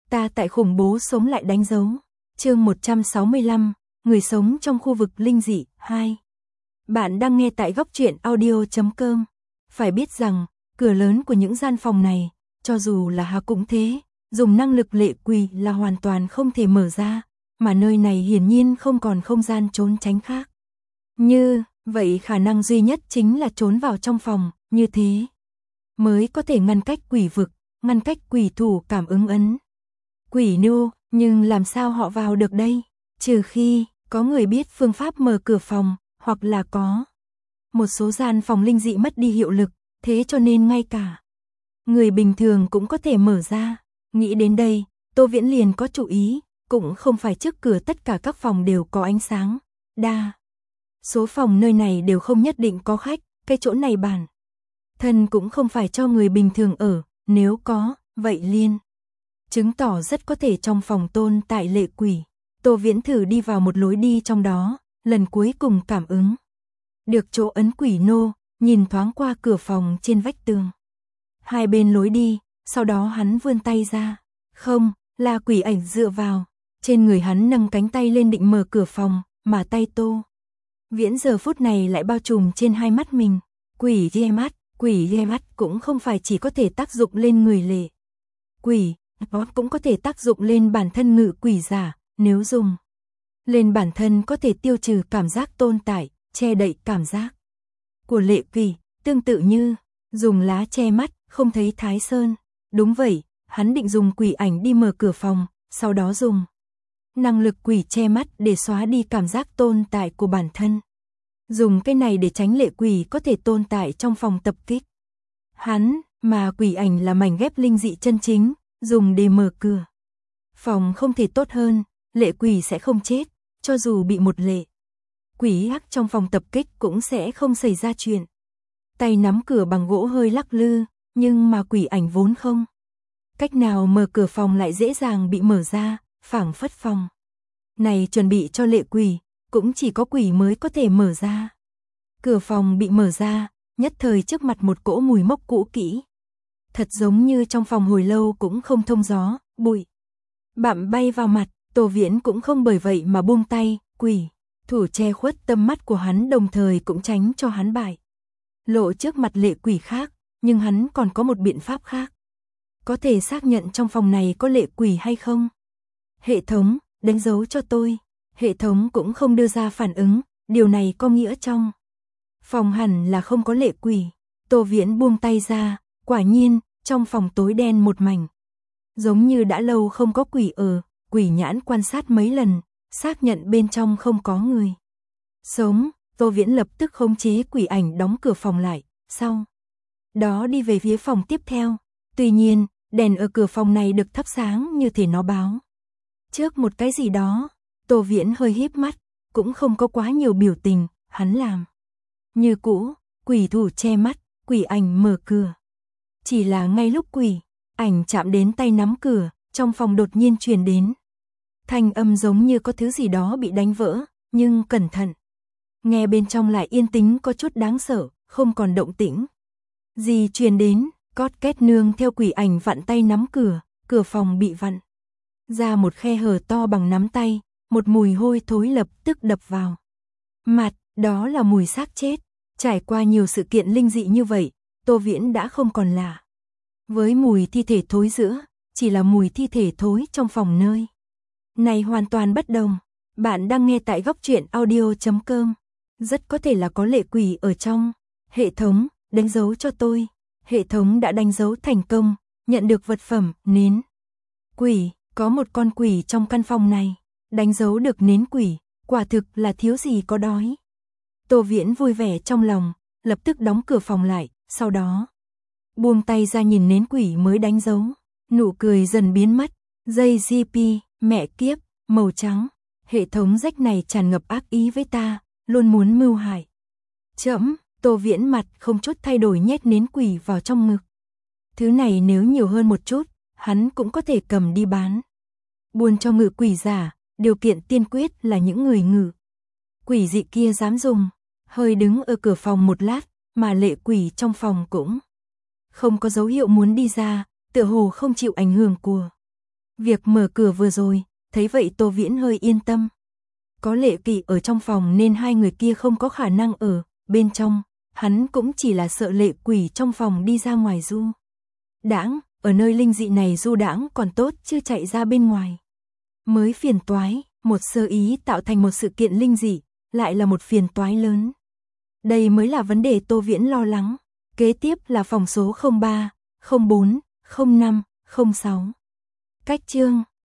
Ta tại khủng bố sống lại đánh dấu. Chương 165, người sống trong khu vực linh dị 2. Bạn đang nghe tại goctruyện.audio.com. Phải biết rằng, cửa lớn của những gian phòng này, cho dù là Hà cũng thế, dùng năng lực lệ quỷ là hoàn toàn không thể mở ra, mà nơi này hiển nhiên không còn không gian trốn tránh khác. Như vậy khả năng duy nhất chính là trốn vào trong phòng, như thế mới có thể ngăn cách quỷ vực, ngăn cách quỷ thủ cảm ứng ấn. Quỷ nô, nhưng làm sao họ vào được đây? Trừ khi có người biết phương pháp mở cửa phòng, hoặc là có một số gian phòng linh dị mất đi hiệu lực, thế cho nên ngay cả người bình thường cũng có thể mở ra. Nghĩ đến đây, Tô Viễn liền có chủ ý, cũng không phải trước cửa tất cả các phòng đều có ánh sáng. Đa số phòng nơi này đều không nhất định có khách, cái chỗ này bản thân cũng không phải cho người bình thường ở, nếu có, vậy liền chứng tỏ rất có thể trong phòng tồn tại lệ quỷ. Tô Viễn thử đi vào một lối đi trong đó, lần cuối cùng cảm ứng được chỗ ấn quỷ nô, nhìn thoáng qua cửa phòng trên vách tường hai bên lối đi, sau đó hắn vươn tay ra. Không, là quỷ ảnh dựa vào trên người hắn, nâng cánh tay lên định mở cửa phòng, mà tay Tô Viễn giờ phút này lại bao trùm trên hai mắt mình. Quỷ ghé mắt cũng không phải chỉ có thể tác dụng lên người lệ quỷ, nó cũng có thể tác dụng lên bản thân ngự quỷ giả, nếu dùng lên bản thân có thể tiêu trừ cảm giác tồn tại, che đậy cảm giác của lệ quỷ, tương tự như dùng lá che mắt, không thấy Thái Sơn. Đúng vậy, hắn định dùng quỷ ảnh đi mở cửa phòng, sau đó dùng năng lực quỷ che mắt để xóa đi cảm giác tồn tại của bản thân. Dùng cái này để tránh lệ quỷ có thể tồn tại trong phòng tập kích hắn, mà quỷ ảnh là mảnh ghép linh dị chân chính, dùng để mở cửa phòng không thể tốt hơn, lệ quỷ sẽ không chết, cho dù bị một lệ quỷ hắc trong phòng tập kích cũng sẽ không xảy ra chuyện. Tay nắm cửa bằng gỗ hơi lắc lư, nhưng mà quỷ ảnh vốn không cách nào mở cửa phòng lại dễ dàng bị mở ra, phảng phất phòng này chuẩn bị cho lệ quỷ, cũng chỉ có quỷ mới có thể mở ra. Cửa phòng bị mở ra, nhất thời trước mặt một cỗ mùi mốc cũ kỹ. Thật giống như trong phòng hồi lâu cũng không thông gió, bụi bặm bay vào mặt. Tô Viễn cũng không bởi vậy mà buông tay, quỷ thủ che khuất tầm mắt của hắn, đồng thời cũng tránh cho hắn bại lộ trước mặt lệ quỷ khác, nhưng hắn còn có một biện pháp khác. Có thể xác nhận trong phòng này có lệ quỷ hay không? Hệ thống, đánh dấu cho tôi. Hệ thống cũng không đưa ra phản ứng, điều này có nghĩa trong phòng hẳn là không có lệ quỷ. Tô Viễn buông tay ra, quả nhiên, trong phòng tối đen một mảnh. Giống như đã lâu không có quỷ ở, quỷ nhãn quan sát mấy lần, xác nhận bên trong không có người sống. Tô Viễn lập tức khống chế quỷ ảnh đóng cửa phòng lại, sau đó đi về phía phòng tiếp theo. Tuy nhiên, đèn ở cửa phòng này được thắp sáng như thể nó báo trước một cái gì đó. Tô Viễn hơi híp mắt, cũng không có quá nhiều biểu tình, hắn làm như cũ, quỷ thủ che mắt, quỷ ảnh mở cửa. Chỉ là ngay lúc quỷ ảnh chạm đến tay nắm cửa, trong phòng đột nhiên truyền đến thanh âm giống như có thứ gì đó bị đánh vỡ, nhưng cẩn thận nghe bên trong lại yên tĩnh có chút đáng sợ, không còn động tĩnh gì truyền đến. Cót két nương theo quỷ ảnh vặn tay nắm cửa, cửa phòng bị vặn ra một khe hở to bằng nắm tay, một mùi hôi thối lập tức đập vào mặt, đó là mùi xác chết. Trải qua nhiều sự kiện linh dị như vậy, Tô Viễn đã không còn lạ với mùi thi thể thối giữa, chỉ là mùi thi thể thối trong phòng nơi này hoàn toàn bất đồng. Bạn đang nghe tại goctruyện.audio.com. Rất có thể là có lệ quỷ ở trong. Hệ thống, đánh dấu cho tôi. Hệ thống đã đánh dấu thành công, nhận được vật phẩm, nến quỷ. Có một con quỷ trong căn phòng này. Đánh dấu được nến quỷ, quả thực là thiếu gì có đói. Tô Viễn vui vẻ trong lòng, lập tức đóng cửa phòng lại, sau đó buông tay ra nhìn nến quỷ mới đánh dấu. Nụ cười dần biến mất. Dây GP, mẹ kiếp, màu trắng. Hệ thống rách này tràn ngập ác ý với ta, luôn muốn mưu hại trẫm. Tô Viễn mặt không chút thay đổi nhét nến quỷ vào trong ngực. Thứ này nếu nhiều hơn một chút, hắn cũng có thể cầm đi bán. Buôn cho ngự quỷ giả, điều kiện tiên quyết là những người ngự quỷ dị kia dám dùng. Hơi đứng ở cửa phòng một lát, mà lệ quỷ trong phòng cũng không có dấu hiệu muốn đi ra, tựa hồ không chịu ảnh hưởng của Việc mở cửa vừa rồi, thấy vậy Tô Viễn hơi yên tâm. Có Lệ Kỵ ở trong phòng nên hai người kia không có khả năng ở bên trong, hắn cũng chỉ là sợ lệ quỷ trong phòng đi ra ngoài du đãng, ở nơi linh dị này du đãng còn tốt chứ chạy ra bên ngoài mới phiền toái, một sơ ý tạo thành một sự kiện linh dị, lại là một phiền toái lớn. Đây mới là vấn đề Tô Viễn lo lắng. Kế tiếp là phòng số 03, 04, 05, 06. Cách chương